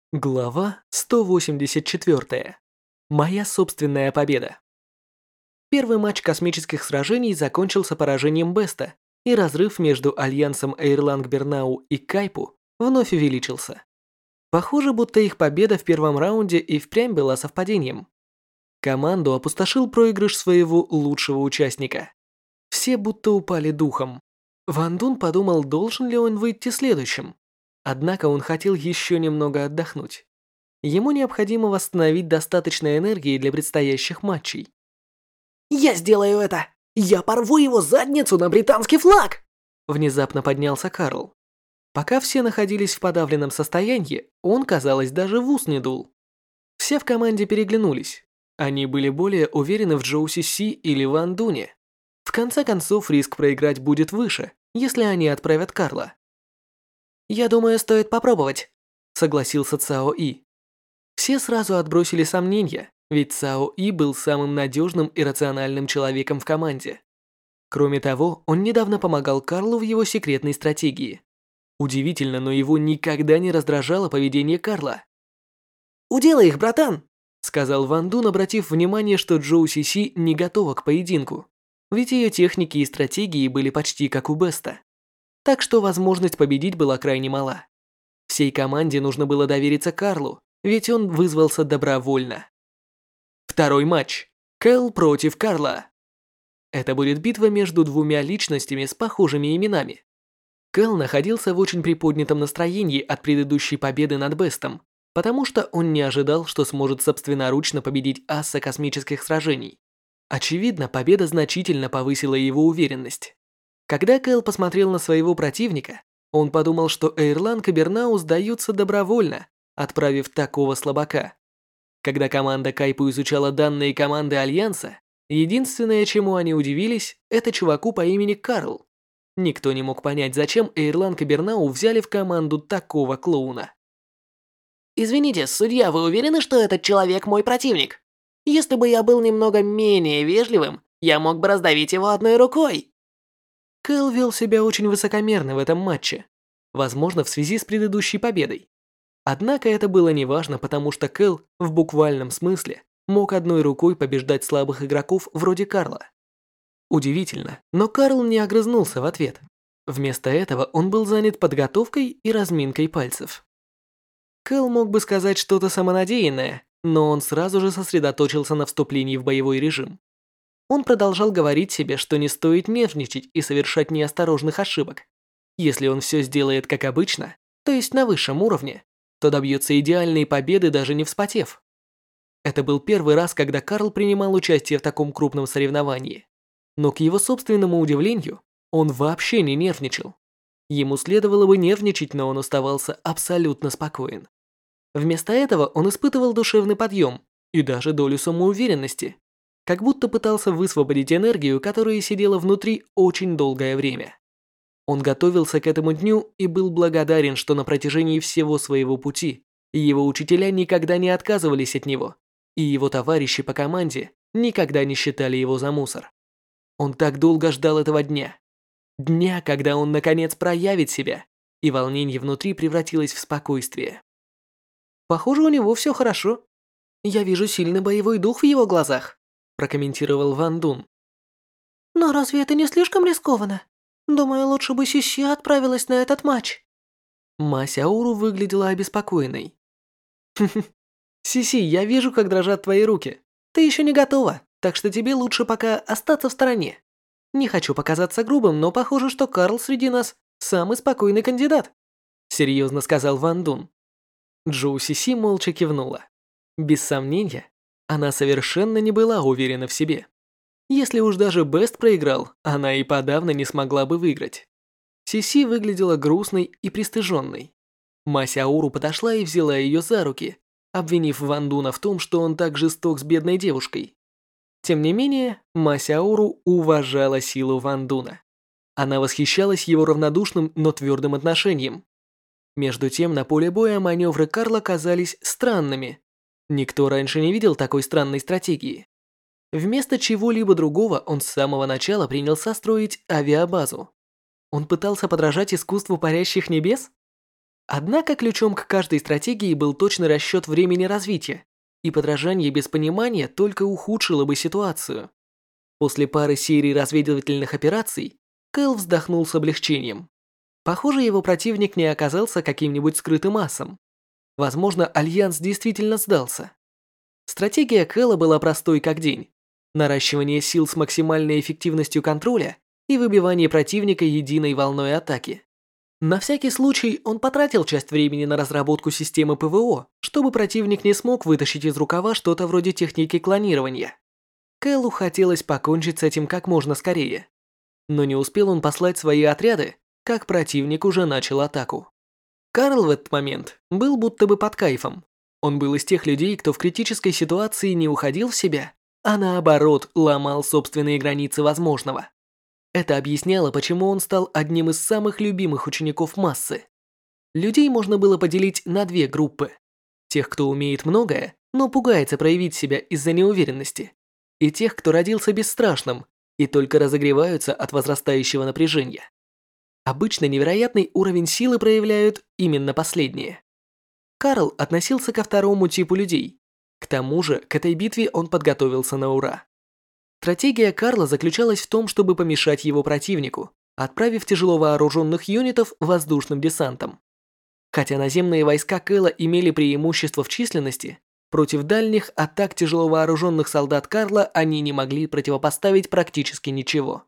Глава 184. Моя собственная победа. Первый матч космических сражений закончился поражением Беста, и разрыв между альянсом Эйрланг-Бернау и Кайпу вновь увеличился. Похоже, будто их победа в первом раунде и впрямь была совпадением. Команду опустошил проигрыш своего лучшего участника. Все будто упали духом. Ван Дун подумал, должен ли он выйти следующим. Однако он хотел еще немного отдохнуть. Ему необходимо восстановить достаточно энергии для предстоящих матчей. «Я сделаю это! Я порву его задницу на британский флаг!» Внезапно поднялся Карл. Пока все находились в подавленном состоянии, он, казалось, даже в ус не дул. Все в команде переглянулись. Они были более уверены в Джоуси Си или Ван Дуне. В конце концов, риск проиграть будет выше, если они отправят Карла. «Я думаю, стоит попробовать», — согласился Цао И. Все сразу отбросили сомнения, ведь Цао И был самым надежным и рациональным человеком в команде. Кроме того, он недавно помогал Карлу в его секретной стратегии. Удивительно, но его никогда не раздражало поведение Карла. «Уделай их, братан!» — сказал Ван Дун, обратив внимание, что Джоуси Си не готова к поединку, ведь ее техники и стратегии были почти как у Беста. Так что возможность победить была крайне мала. Всей команде нужно было довериться Карлу, ведь он вызвался добровольно. Второй матч. Кэл против Карла. Это будет битва между двумя личностями с похожими именами. Кэл находился в очень приподнятом настроении от предыдущей победы над Бестом, потому что он не ожидал, что сможет собственноручно победить аса космических сражений. Очевидно, победа значительно повысила его уверенность. Когда Кэл посмотрел на своего противника, он подумал, что Эйрланг и Бернау сдаются добровольно, отправив такого слабака. Когда команда Кайпу изучала данные команды Альянса, единственное, чему они удивились, это чуваку по имени Карл. Никто не мог понять, зачем Эйрланг и Бернау взяли в команду такого клоуна. «Извините, судья, вы уверены, что этот человек мой противник? Если бы я был немного менее вежливым, я мог бы раздавить его одной рукой!» Кэл вел себя очень высокомерно в этом матче, возможно, в связи с предыдущей победой. Однако это было неважно, потому что Кэл в буквальном смысле мог одной рукой побеждать слабых игроков вроде Карла. Удивительно, но Карл не огрызнулся в ответ. Вместо этого он был занят подготовкой и разминкой пальцев. Кэл мог бы сказать что-то самонадеянное, но он сразу же сосредоточился на вступлении в боевой режим. Он продолжал говорить себе, что не стоит нервничать и совершать неосторожных ошибок. Если он все сделает как обычно, то есть на высшем уровне, то добьется идеальной победы, даже не вспотев. Это был первый раз, когда Карл принимал участие в таком крупном соревновании. Но к его собственному удивлению, он вообще не нервничал. Ему следовало бы нервничать, но он оставался абсолютно спокоен. Вместо этого он испытывал душевный подъем и даже долю самоуверенности, как будто пытался высвободить энергию, которая сидела внутри очень долгое время. Он готовился к этому дню и был благодарен, что на протяжении всего своего пути его учителя никогда не отказывались от него, и его товарищи по команде никогда не считали его за мусор. Он так долго ждал этого дня. Дня, когда он наконец проявит себя, и волнение внутри превратилось в спокойствие. «Похоже, у него все хорошо. Я вижу сильный боевой дух в его глазах», прокомментировал Ван Дун. «Но разве это не слишком рискованно? Думаю, лучше бы Сиси отправилась на этот матч». Ма Сяору выглядела обеспокоенной. Сиси, я вижу, как дрожат твои руки. Ты еще не готова, так что тебе лучше пока остаться в стороне. Не хочу показаться грубым, но похоже, что Карл среди нас самый спокойный кандидат», серьезно сказал Ван Дун. Джоу Сиси молча кивнула. Без сомнения, она совершенно не была уверена в себе. Если уж даже Бест проиграл, она и подавно не смогла бы выиграть. Сиси выглядела грустной и пристыженной. Ма Сяору подошла и взяла ее за руки, обвинив Ван Дуна в том, что он так жесток с бедной девушкой. Тем не менее, Ма Сяору уважала силу Ван Дуна. Она восхищалась его равнодушным, но твердым отношением. Между тем, на поле боя маневры Карла казались странными. Никто раньше не видел такой странной стратегии. Вместо чего-либо другого он с самого начала принялся строить авиабазу. Он пытался подражать искусству парящих небес? Однако ключом к каждой стратегии был точный расчет времени развития, и подражание без понимания только ухудшило бы ситуацию. После пары серий разведывательных операций, Кэл вздохнул с облегчением. Похоже, его противник не оказался каким-нибудь скрытым асом. Возможно, Альянс действительно сдался. Стратегия Кэла была простой как день. Наращивание сил с максимальной эффективностью контроля и выбивание противника единой волной атаки. На всякий случай он потратил часть времени на разработку системы ПВО, чтобы противник не смог вытащить из рукава что-то вроде техники клонирования. Кэлу хотелось покончить с этим как можно скорее. Но не успел он послать свои отряды, как противник уже начал атаку. Карл в этот момент был будто бы под кайфом. Он был из тех людей, кто в критической ситуации не уходил в себя, а наоборот ломал собственные границы возможного. Это объясняло, почему он стал одним из самых любимых учеников массы. Людей можно было поделить на две группы. Тех, кто умеет многое, но пугается проявить себя из-за неуверенности, и тех, кто родился бесстрашным и только разогреваются от возрастающего напряжения. Обычно невероятный уровень силы проявляют именно последние. Карл относился ко второму типу людей. К тому же, к этой битве он подготовился на ура. Стратегия Карла заключалась в том, чтобы помешать его противнику, отправив тяжело вооруженных юнитов воздушным десантом. Хотя наземные войска Кэла имели преимущество в численности, против дальних атак тяжело вооруженных солдат Карла они не могли противопоставить практически ничего.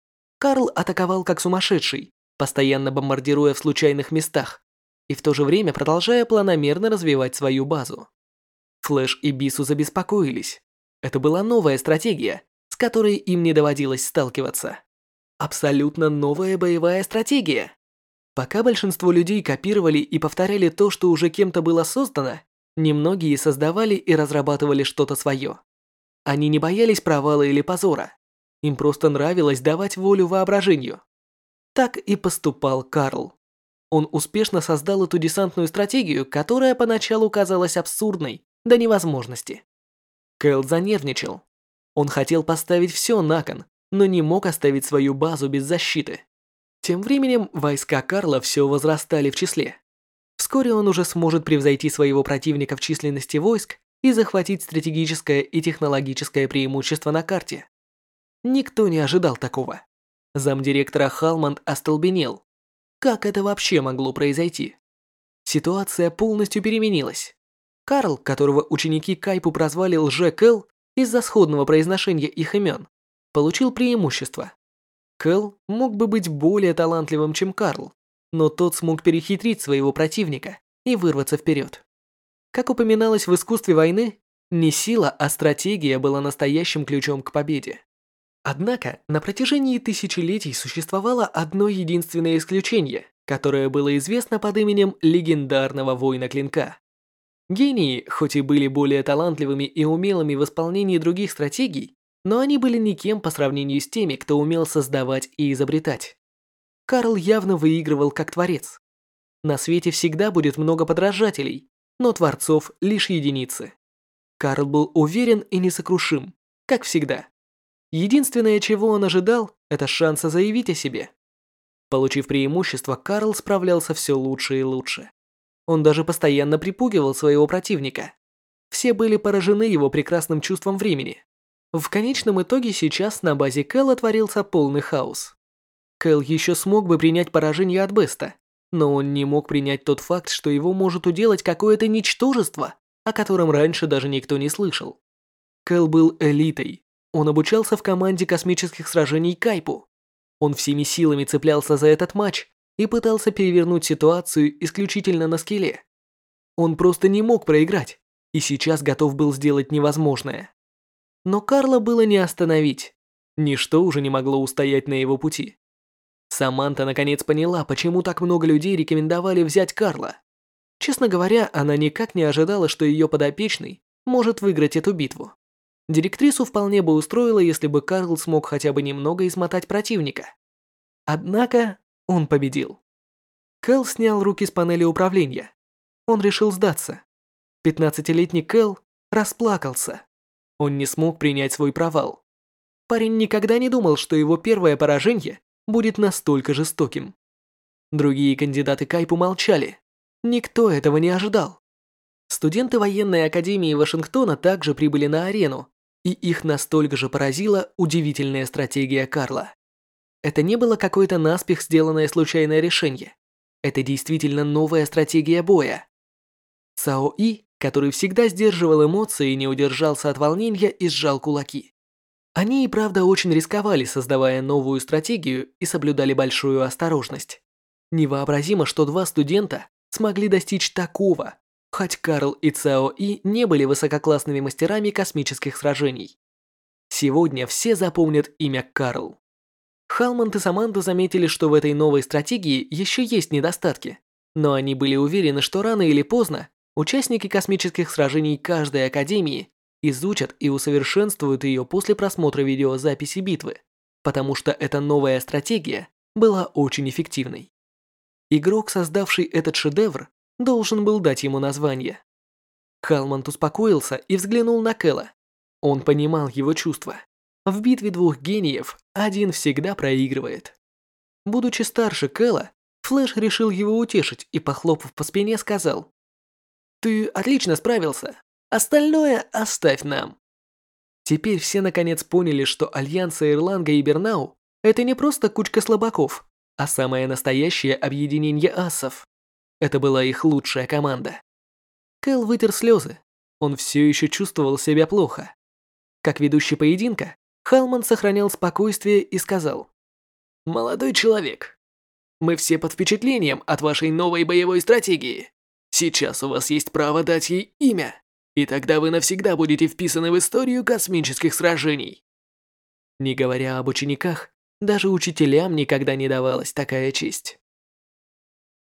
Карл атаковал как сумасшедший, постоянно бомбардируя в случайных местах, и в то же время продолжая планомерно развивать свою базу. Флэш и Бису забеспокоились. Это была новая стратегия, с которой им не доводилось сталкиваться. Абсолютно новая боевая стратегия. Пока большинство людей копировали и повторяли то, что уже кем-то было создано, немногие создавали и разрабатывали что-то свое. Они не боялись провала или позора. Им просто нравилось давать волю воображению. Так и поступал Карл. Он успешно создал эту десантную стратегию, которая поначалу казалась абсурдной до невозможности. Кэл занервничал. Он хотел поставить все на кон, но не мог оставить свою базу без защиты. Тем временем войска Карла все возрастали в числе. Вскоре он уже сможет превзойти своего противника в численности войск и захватить стратегическое и технологическое преимущество на карте. Никто не ожидал такого. Замдиректора Халмонд остолбенел. Как это вообще могло произойти? Ситуация полностью переменилась. Карл, которого ученики Кайпу прозвали Лже-Кэл из-за сходного произношения их имен, получил преимущество. Кэл мог бы быть более талантливым, чем Карл, но тот смог перехитрить своего противника и вырваться вперед. Как упоминалось в искусстве войны, не сила, а стратегия была настоящим ключом к победе. Однако, на протяжении тысячелетий существовало одно единственное исключение, которое было известно под именем легендарного воина клинка. Гении, хоть и были более талантливыми и умелыми в исполнении других стратегий, но они были никем по сравнению с теми, кто умел создавать и изобретать. Карл явно выигрывал как творец. На свете всегда будет много подражателей, но творцов лишь единицы. Карл был уверен и несокрушим, как всегда. Единственное, чего он ожидал, это шанса заявить о себе. Получив преимущество, Карл справлялся все лучше и лучше. Он даже постоянно припугивал своего противника. Все были поражены его прекрасным чувством времени. В конечном итоге сейчас на базе Кэла творился полный хаос. Кэл еще смог бы принять поражение от Беста, но он не мог принять тот факт, что его может уделать какое-то ничтожество, о котором раньше даже никто не слышал. Кэл был элитой. Он обучался в команде космических сражений Кайпу. Он всеми силами цеплялся за этот матч и пытался перевернуть ситуацию исключительно на скилле. Он просто не мог проиграть, и сейчас готов был сделать невозможное. Но Карла было не остановить. Ничто уже не могло устоять на его пути. Саманта наконец поняла, почему так много людей рекомендовали взять Карла. Честно говоря, она никак не ожидала, что ее подопечный может выиграть эту битву. Директрису вполне бы устроило, если бы Карл смог хотя бы немного измотать противника. Однако он победил. Кэл снял руки с панели управления. Он решил сдаться. 15-летний Кэл расплакался. Он не смог принять свой провал. Парень никогда не думал, что его первое поражение будет настолько жестоким. Другие кандидаты Кайпу молчали. Никто этого не ожидал. Студенты военной академии Вашингтона также прибыли на арену, и их настолько же поразила удивительная стратегия Карла. Это не было какое-то наспех сделанное случайное решение. Это действительно новая стратегия боя. Цао И, который всегда сдерживал эмоции, не удержался от волнения и сжал кулаки. Они и правда очень рисковали, создавая новую стратегию, и соблюдали большую осторожность. Невообразимо, что два студента смогли достичь такого, хоть Карл и Цао И не были высококлассными мастерами космических сражений. Сегодня все запомнят имя Карл. Халмонд и Саманта заметили, что в этой новой стратегии еще есть недостатки, но они были уверены, что рано или поздно участники космических сражений каждой академии изучат и усовершенствуют ее после просмотра видеозаписи битвы, потому что эта новая стратегия была очень эффективной. Игрок, создавший этот шедевр, должен был дать ему название. Халмонд успокоился и взглянул на Кэла. Он понимал его чувства. В битве двух гениев один всегда проигрывает. Будучи старше Кэла, Флэш решил его утешить и, похлопав по спине, сказал: «Ты отлично справился. Остальное оставь нам». Теперь все наконец поняли, что альянс Эрланга и Бернау – это не просто кучка слабаков, а самое настоящее объединение асов. Это была их лучшая команда. Кэл вытер слезы. Он все еще чувствовал себя плохо. Как ведущий поединка, Халмонд сохранял спокойствие и сказал: «Молодой человек, мы все под впечатлением от вашей новой боевой стратегии. Сейчас у вас есть право дать ей имя, и тогда вы навсегда будете вписаны в историю космических сражений». Не говоря об учениках, даже учителям никогда не давалась такая честь.